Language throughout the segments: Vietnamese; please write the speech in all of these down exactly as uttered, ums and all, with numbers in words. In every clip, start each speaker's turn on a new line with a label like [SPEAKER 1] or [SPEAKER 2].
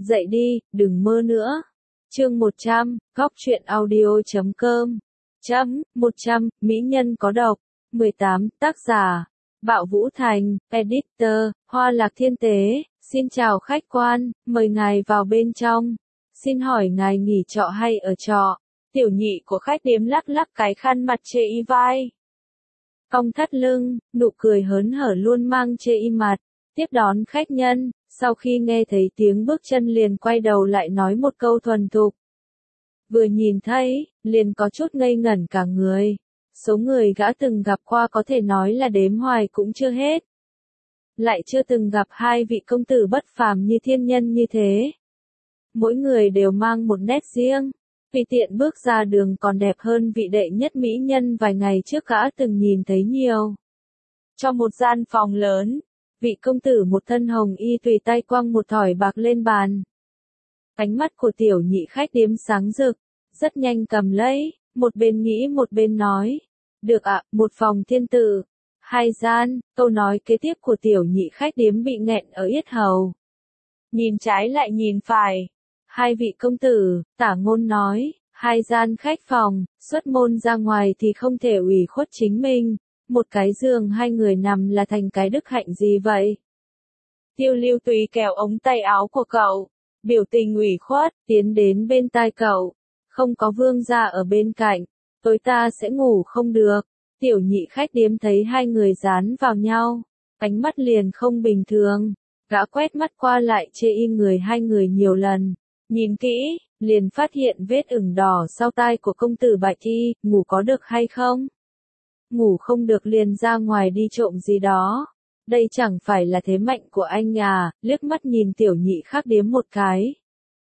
[SPEAKER 1] Dậy đi, đừng mơ nữa. Chương một trăm, góc truyện audio.com. Chấm, một trăm, Mỹ nhân có độc. mười tám, tác giả. Bạo Vũ Thành, Editor, Hoa Lạc Thiên Tế. Xin chào khách quan, mời ngài vào bên trong. Xin hỏi ngài nghỉ trọ hay ở trọ? Tiểu nhị của khách điếm lắc lắc cái khăn mặt chê y vai. Cong thắt lưng, nụ cười hớn hở luôn mang chê y mặt. Tiếp đón khách nhân, sau khi nghe thấy tiếng bước chân liền quay đầu lại nói một câu thuần thục. Vừa nhìn thấy, liền có chút ngây ngẩn cả người. Số người gã từng gặp qua có thể nói là đếm hoài cũng chưa hết. Lại chưa từng gặp hai vị công tử bất phàm như thiên nhân như thế. Mỗi người đều mang một nét riêng. Tùy tiện bước ra đường còn đẹp hơn vị đệ nhất mỹ nhân vài ngày trước gã từng nhìn thấy nhiều. Trong một gian phòng lớn, vị công tử một thân hồng y tùy tay quăng một thỏi bạc lên bàn. Ánh mắt của tiểu nhị khách điếm sáng rực, rất nhanh cầm lấy, một bên nghĩ một bên nói. Được ạ, một phòng thiên tử, hai gian, câu nói kế tiếp của tiểu nhị khách điếm bị nghẹn ở yết hầu. Nhìn trái lại nhìn phải. Hai vị công tử, Tả Ngôn nói, hai gian khách phòng, xuất môn ra ngoài thì không thể ủy khuất chính mình, một cái giường hai người nằm là thành cái đức hạnh gì vậy? Tiêu Lưu Túy kéo ống tay áo của cậu, biểu tình ủy khuất, tiến đến bên tai cậu, không có vương gia ở bên cạnh, tối ta sẽ ngủ không được. Tiểu nhị khách điếm thấy hai người dán vào nhau, ánh mắt liền không bình thường, gã quét mắt qua lại chê y người hai người nhiều lần. Nhìn kỹ, liền phát hiện vết ửng đỏ sau tai của công tử Bạch Y, ngủ có được hay không? Ngủ không được liền ra ngoài đi trộm gì đó. Đây chẳng phải là thế mạnh của anh à, liếc mắt nhìn tiểu nhị khác điếm một cái.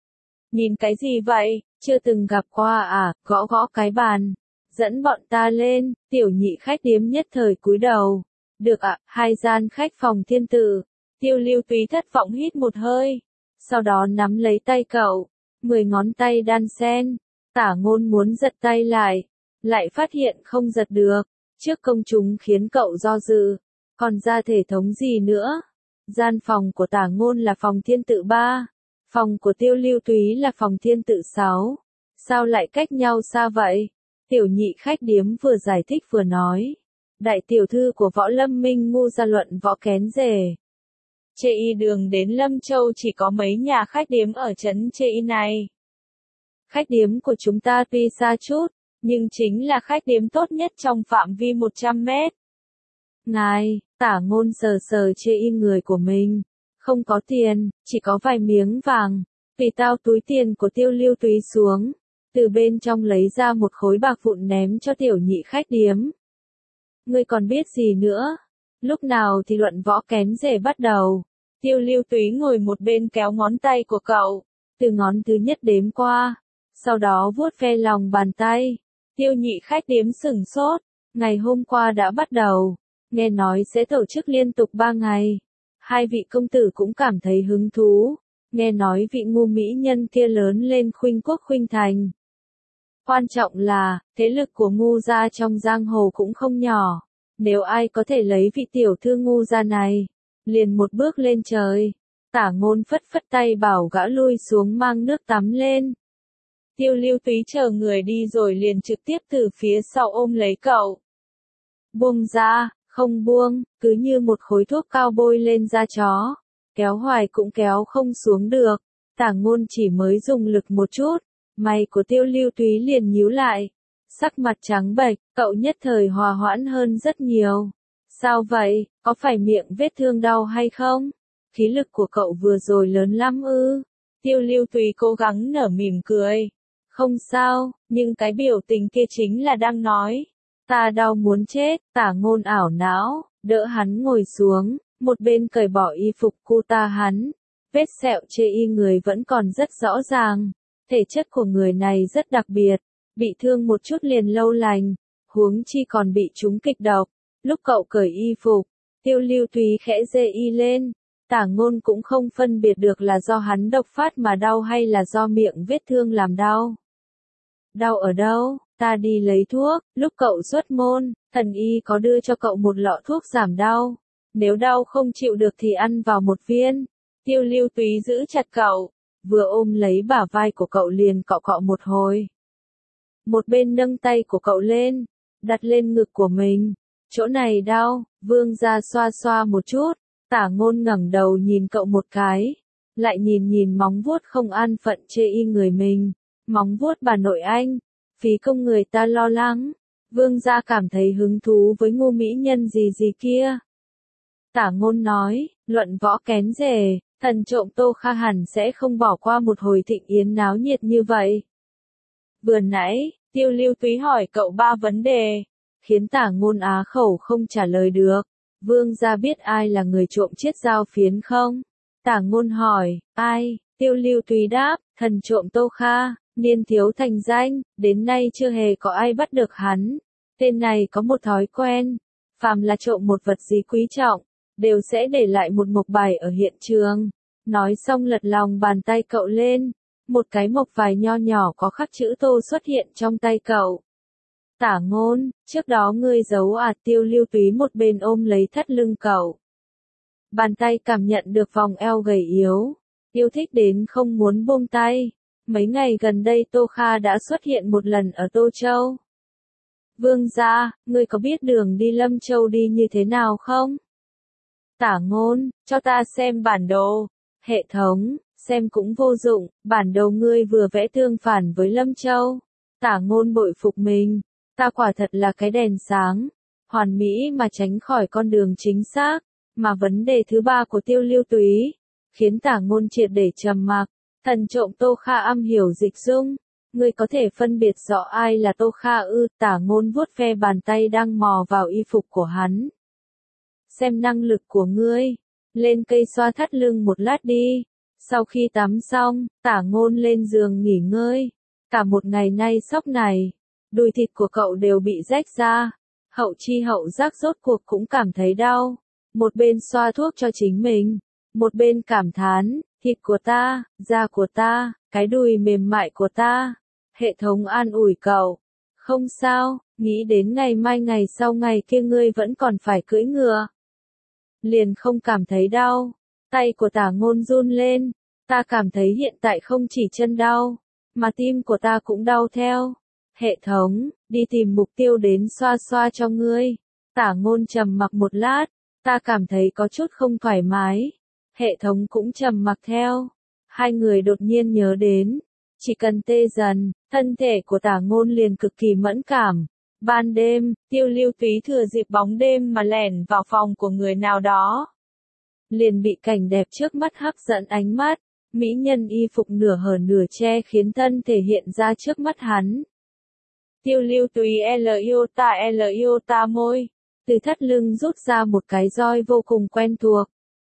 [SPEAKER 1] Nhìn cái gì vậy, chưa từng gặp qua à, gõ gõ cái bàn. Dẫn bọn ta lên, tiểu nhị khách điếm nhất thời cúi đầu. Được ạ, à, hai gian khách phòng thiên tử. Tiêu Lưu Túy thất vọng hít một hơi. Sau đó nắm lấy tay cậu, mười ngón tay đan xen, Tả Ngôn muốn giật tay lại, lại phát hiện không giật được, trước công chúng khiến cậu do dự, còn ra thể thống gì nữa. Gian phòng của Tả Ngôn là phòng thiên tự ba, phòng của Tiêu Lưu Túy là phòng thiên tự sáu, sao lại cách nhau xa vậy? Tiểu nhị khách điếm vừa giải thích vừa nói, đại tiểu thư của Võ Lâm Minh ngu ra luận võ kén rể. Chê y đường đến Lâm Châu chỉ có mấy nhà khách điếm ở trấn Chê y này. Khách điếm của chúng ta tuy xa chút, nhưng chính là khách điếm tốt nhất trong phạm vi một trăm mét. Ngài, Tả Ngôn sờ sờ chê y người của mình. Không có tiền, chỉ có vài miếng vàng. Tùy tao túi tiền của Tiêu Lưu Túy xuống. Từ bên trong lấy ra một khối bạc vụn ném cho tiểu nhị khách điếm. Ngươi còn biết gì nữa? Lúc nào thì luận võ kén rể bắt đầu? Tiêu Lưu Túy ngồi một bên kéo ngón tay của cậu, từ ngón thứ nhất đếm qua, sau đó vuốt ve lòng bàn tay. Tiêu nhị khách điếm sửng sốt, ngày hôm qua đã bắt đầu, nghe nói sẽ tổ chức liên tục ba ngày. Hai vị công tử cũng cảm thấy hứng thú, nghe nói vị ngu mỹ nhân kia lớn lên khuynh quốc khuynh thành. Quan trọng là, thế lực của ngu gia trong giang hồ cũng không nhỏ, nếu ai có thể lấy vị tiểu thư ngu gia này, liền một bước lên trời. Tả Ngôn phất phất tay bảo gã lui xuống mang nước tắm lên. Tiêu Lưu Túy chờ người đi rồi liền trực tiếp từ phía sau ôm lấy cậu. Buông ra, không buông, cứ như một khối thuốc cao bôi lên da chó. Kéo hoài cũng kéo không xuống được. Tả Ngôn chỉ mới dùng lực một chút, mày của Tiêu Lưu Túy liền nhíu lại. Sắc mặt trắng bệch, cậu nhất thời hòa hoãn hơn rất nhiều. Sao vậy, có phải miệng vết thương đau hay không? Khí lực của cậu vừa rồi lớn lắm ư? Tiêu Lưu Túy cố gắng nở mỉm cười. Không sao, nhưng cái biểu tình kia chính là đang nói. Ta đau muốn chết. Tả Ngôn ảo não, đỡ hắn ngồi xuống, một bên cởi bỏ y phục cu ta hắn. Vết sẹo chê y người vẫn còn rất rõ ràng. Thể chất của người này rất đặc biệt, bị thương một chút liền lâu lành, huống chi còn bị trúng kịch độc. Lúc cậu cởi y phục, Tiêu Lưu Túy khẽ giơ y lên, Tả Ngôn cũng không phân biệt được là do hắn độc phát mà đau hay là do miệng vết thương làm đau. Đau ở đâu? Ta đi lấy thuốc. Lúc cậu xuất môn, thần y có đưa cho cậu một lọ thuốc giảm đau. Nếu đau không chịu được thì ăn vào một viên. Tiêu Lưu Túy giữ chặt cậu, vừa ôm lấy bả vai của cậu liền cọ cọ một hồi. Một bên nâng tay của cậu lên, đặt lên ngực của mình. Chỗ này đau, Vương gia xoa xoa một chút, Tả Ngôn ngẩng đầu nhìn cậu một cái, lại nhìn nhìn móng vuốt không an phận chê y người mình, móng vuốt bà nội anh, phí công người ta lo lắng. Vương gia cảm thấy hứng thú với Ngô mỹ nhân gì gì kia. Tả Ngôn nói, luận võ kén rể, thần trộm Tô Kha hẳn sẽ không bỏ qua một hồi thịnh yến náo nhiệt như vậy. Vừa nãy, Tiêu Lưu Túy hỏi cậu ba vấn đề, khiến Tả Ngôn á khẩu không trả lời được. Vương gia biết ai là người trộm chiết dao phiến không? Tả Ngôn hỏi, ai? Tiêu Lưu Túy đáp, thần trộm Tô Kha, niên thiếu thành danh, đến nay chưa hề có ai bắt được hắn. Tên này có một thói quen, phàm là trộm một vật gì quý trọng, đều sẽ để lại một mộc bài ở hiện trường. Nói xong lật lòng bàn tay cậu lên, một cái mộc vải nho nhỏ có khắc chữ Tô xuất hiện trong tay cậu. Tả Ngôn, trước đó ngươi giấu à? Tiêu Lưu Túy một bên ôm lấy thắt lưng cậu. Bàn tay cảm nhận được vòng eo gầy yếu, yêu thích đến không muốn buông tay. Mấy ngày gần đây Tô Kha đã xuất hiện một lần ở Tô Châu. Vương gia, ngươi có biết đường đi Lâm Châu đi như thế nào không? Tả Ngôn, cho ta xem bản đồ. Hệ thống, xem cũng vô dụng, bản đồ ngươi vừa vẽ tương phản với Lâm Châu. Tả Ngôn bội phục mình, ta quả thật là cái đèn sáng, hoàn mỹ mà tránh khỏi con đường chính xác. Mà vấn đề thứ ba của Tiêu Lưu Túy, khiến Tả Ngôn triệt để trầm mặc. Thần trộm Tô Kha am hiểu dịch dung, ngươi có thể phân biệt rõ ai là Tô Kha ư? Tả Ngôn vuốt ve bàn tay đang mò vào y phục của hắn. Xem năng lực của ngươi, lên cây xoa thắt lưng một lát đi. Sau khi tắm xong, Tả Ngôn lên giường nghỉ ngơi. Cả một ngày nay sóc này, đùi thịt của cậu đều bị rách ra, hậu chi hậu giác rốt cuộc cũng cảm thấy đau. Một bên xoa thuốc cho chính mình, một bên cảm thán, thịt của ta, da của ta, cái đùi mềm mại của ta. Hệ thống an ủi cậu, không sao, nghĩ đến ngày mai ngày sau ngày kia ngươi vẫn còn phải cưỡi ngựa, liền không cảm thấy đau. Tay của Tả Ngôn run lên, ta cảm thấy hiện tại không chỉ chân đau, mà tim của ta cũng đau theo. Hệ thống, đi tìm mục tiêu đến xoa xoa cho ngươi. Tả Ngôn trầm mặc một lát, ta cảm thấy có chút không thoải mái. Hệ thống cũng trầm mặc theo. Hai người đột nhiên nhớ đến, chỉ cần tê dần, thân thể của Tả Ngôn liền cực kỳ mẫn cảm. Ban đêm, Tiêu Lưu Túy thừa dịp bóng đêm mà lẻn vào phòng của người nào đó. Liền bị cảnh đẹp trước mắt hấp dẫn ánh mắt, mỹ nhân y phục nửa hở nửa che khiến thân thể hiện ra trước mắt hắn. Tiêu Lưu Túy L yêu ta L yêu ta môi, từ thắt lưng rút ra một cái roi vô cùng quen thuộc.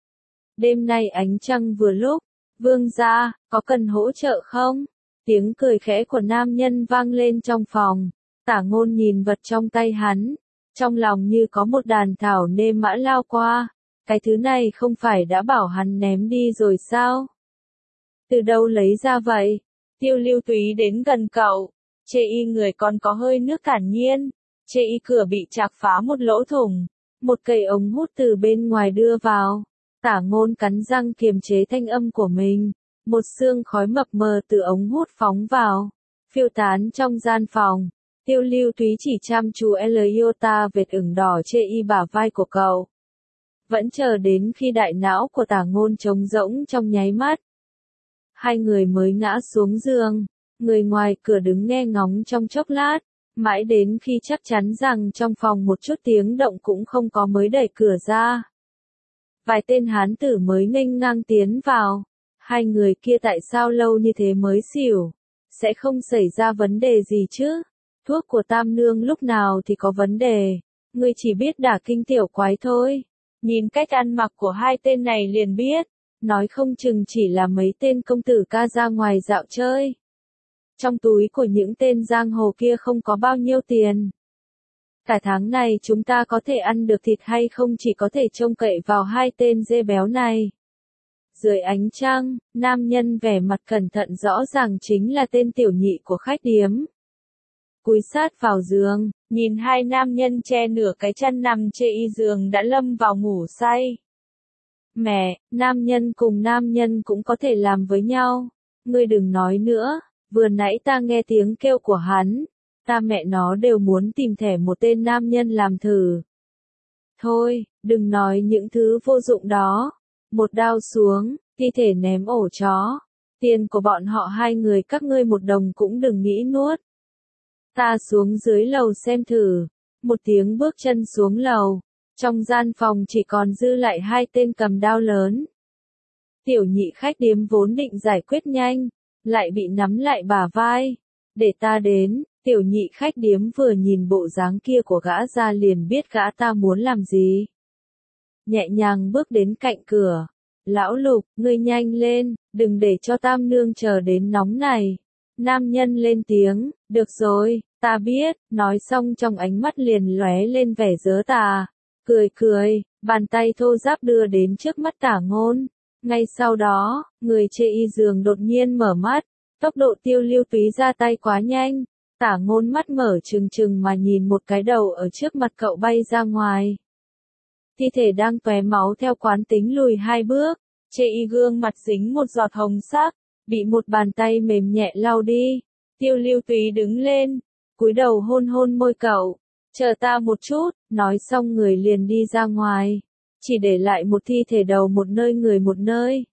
[SPEAKER 1] Đêm nay ánh trăng vừa lúc, vương gia, có cần hỗ trợ không? Tiếng cười khẽ của nam nhân vang lên trong phòng. Tả Ngôn nhìn vật trong tay hắn, trong lòng như có một đàn thảo nê mã lao qua. Cái thứ này không phải đã bảo hắn ném đi rồi sao? Từ đâu lấy ra vậy? Tiêu Lưu Túy đến gần cậu, chê y người còn có hơi nước thản nhiên, chê y cửa bị chạc phá một lỗ thủng, một cây ống hút từ bên ngoài đưa vào. Tả Ngôn cắn răng kiềm chế thanh âm của mình, một sương khói mập mờ từ ống hút phóng vào, phiêu tán trong gian phòng. Tiêu Lưu Túy chỉ chăm chú L iota vệt ửng đỏ chê y bả vai của cậu. Vẫn chờ đến khi đại não của Tả Ngôn trống rỗng trong nháy mắt. Hai người mới ngã xuống giường, người ngoài cửa đứng nghe ngóng trong chốc lát, mãi đến khi chắc chắn rằng trong phòng một chút tiếng động cũng không có mới đẩy cửa ra. Vài tên hán tử mới nghênh ngang tiến vào. Hai người kia tại sao lâu như thế mới xỉu? Sẽ không xảy ra vấn đề gì chứ? Thuốc của Tam Nương lúc nào thì có vấn đề? Ngươi chỉ biết đả kinh tiểu quái thôi. Nhìn cách ăn mặc của hai tên này liền biết, nói không chừng chỉ là mấy tên công tử ca ra ngoài dạo chơi. Trong túi của những tên giang hồ kia không có bao nhiêu tiền. Cả tháng này chúng ta có thể ăn được thịt hay không chỉ có thể trông cậy vào hai tên dê béo này. Dưới ánh trăng, nam nhân vẻ mặt cẩn thận rõ ràng chính là tên tiểu nhị của khách điếm. Cúi sát vào giường, nhìn hai nam nhân che nửa cái chăn nằm trên y giường đã lâm vào ngủ say. Mẹ, nam nhân cùng nam nhân cũng có thể làm với nhau. ngươi đừng nói nữa, vừa nãy ta nghe tiếng kêu của hắn, ta mẹ nó đều muốn tìm thẻ một tên nam nhân làm thử. Thôi, đừng nói những thứ vô dụng đó. Một đao xuống, thi thể ném ổ chó. Tiền của bọn họ hai người các ngươi một đồng cũng đừng nghĩ nuốt. Ta xuống dưới lầu xem thử. Một tiếng bước chân xuống lầu. Trong gian phòng chỉ còn dư lại hai tên cầm đao lớn. Tiểu nhị khách điếm vốn định giải quyết nhanh, lại bị nắm lại bả vai. Để ta đến, tiểu nhị khách điếm vừa nhìn bộ dáng kia của gã ra liền biết gã ta muốn làm gì. Nhẹ nhàng bước đến cạnh cửa. Lão Lục, ngươi nhanh lên, đừng để cho tam nương chờ đến nóng này. Nam nhân lên tiếng, được rồi, ta biết, nói xong trong ánh mắt liền lóe lên vẻ dớ tà. Cười cười, bàn tay thô ráp đưa đến trước mắt Tả Ngôn. Ngay sau đó, người chê y giường đột nhiên mở mắt, tốc độ Tiêu Lưu Túy ra tay quá nhanh. Tả Ngôn mắt mở trừng trừng mà nhìn một cái đầu ở trước mặt cậu bay ra ngoài. Thi thể đang tóe máu theo quán tính lùi hai bước, chê y gương mặt dính một giọt hồng sắc, bị một bàn tay mềm nhẹ lau đi. Tiêu Lưu Túy đứng lên, cúi đầu hôn hôn môi cậu, chờ ta một chút, nói xong người liền đi ra ngoài, chỉ để lại một thi thể đầu một nơi người một nơi.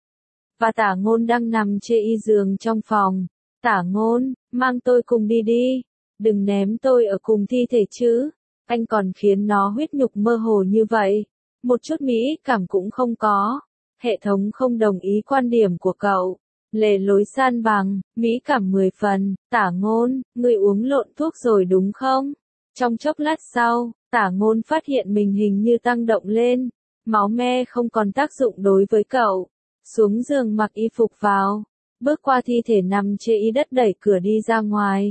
[SPEAKER 1] Và Tả Ngôn đang nằm chê y giường trong phòng. Tả Ngôn, mang tôi cùng đi đi, đừng ném tôi ở cùng thi thể chứ, anh còn khiến nó huyết nhục mơ hồ như vậy, một chút mỹ cảm cũng không có. Hệ thống không đồng ý quan điểm của cậu, lề lối san bằng, mỹ cảm mười phần. Tả Ngôn, ngươi uống lộn thuốc rồi đúng không? Trong chốc lát sau, Tả Ngôn phát hiện mình hình như tăng động lên, máu me không còn tác dụng đối với cậu. Xuống giường mặc y phục vào, bước qua thi thể nằm chê y đất đẩy cửa đi ra ngoài.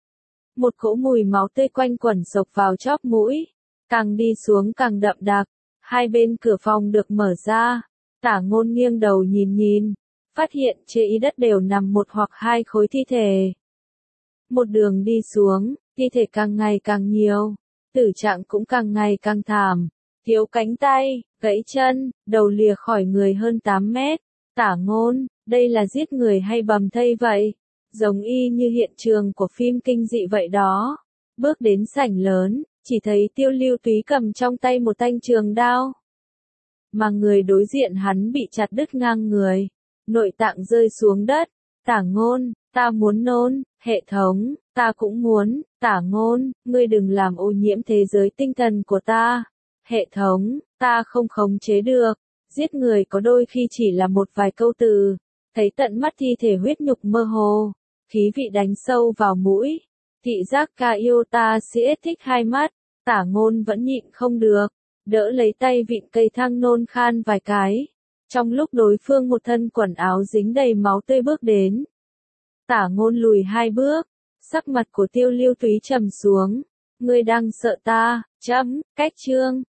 [SPEAKER 1] Một cỗ mùi máu tươi quanh quẩn xộc vào chóp mũi, càng đi xuống càng đậm đặc. Hai bên cửa phòng được mở ra, Tả Ngôn nghiêng đầu nhìn nhìn, phát hiện chê y đất đều nằm một hoặc hai khối thi thể. Một đường đi xuống, thi thể càng ngày càng nhiều, tử trạng cũng càng ngày càng thảm, thiếu cánh tay, gãy chân, đầu lìa khỏi người hơn tám mét. Tả Ngôn, đây là giết người hay bầm thây vậy? Giống y như hiện trường của phim kinh dị vậy đó. Bước đến sảnh lớn, chỉ thấy Tiêu Lưu Túy cầm trong tay một thanh trường đao. Mà người đối diện hắn bị chặt đứt ngang người, nội tạng rơi xuống đất. Tả Ngôn, ta muốn nôn. Hệ thống, ta cũng muốn. Tả Ngôn, ngươi đừng làm ô nhiễm thế giới tinh thần của ta. Hệ thống, ta không khống chế được. Giết người có đôi khi chỉ là một vài câu từ, thấy tận mắt thi thể huyết nhục mơ hồ, khí vị đánh sâu vào mũi, thị giác ca yêu ta siết thích hai mắt. Tả Ngôn vẫn nhịn không được, đỡ lấy tay vịn cây thang nôn khan vài cái, trong lúc đối phương một thân quần áo dính đầy máu tươi bước đến. Tả Ngôn lùi hai bước, sắc mặt của Tiêu Lưu Túy trầm xuống, ngươi đang sợ ta, chấm, cách chương.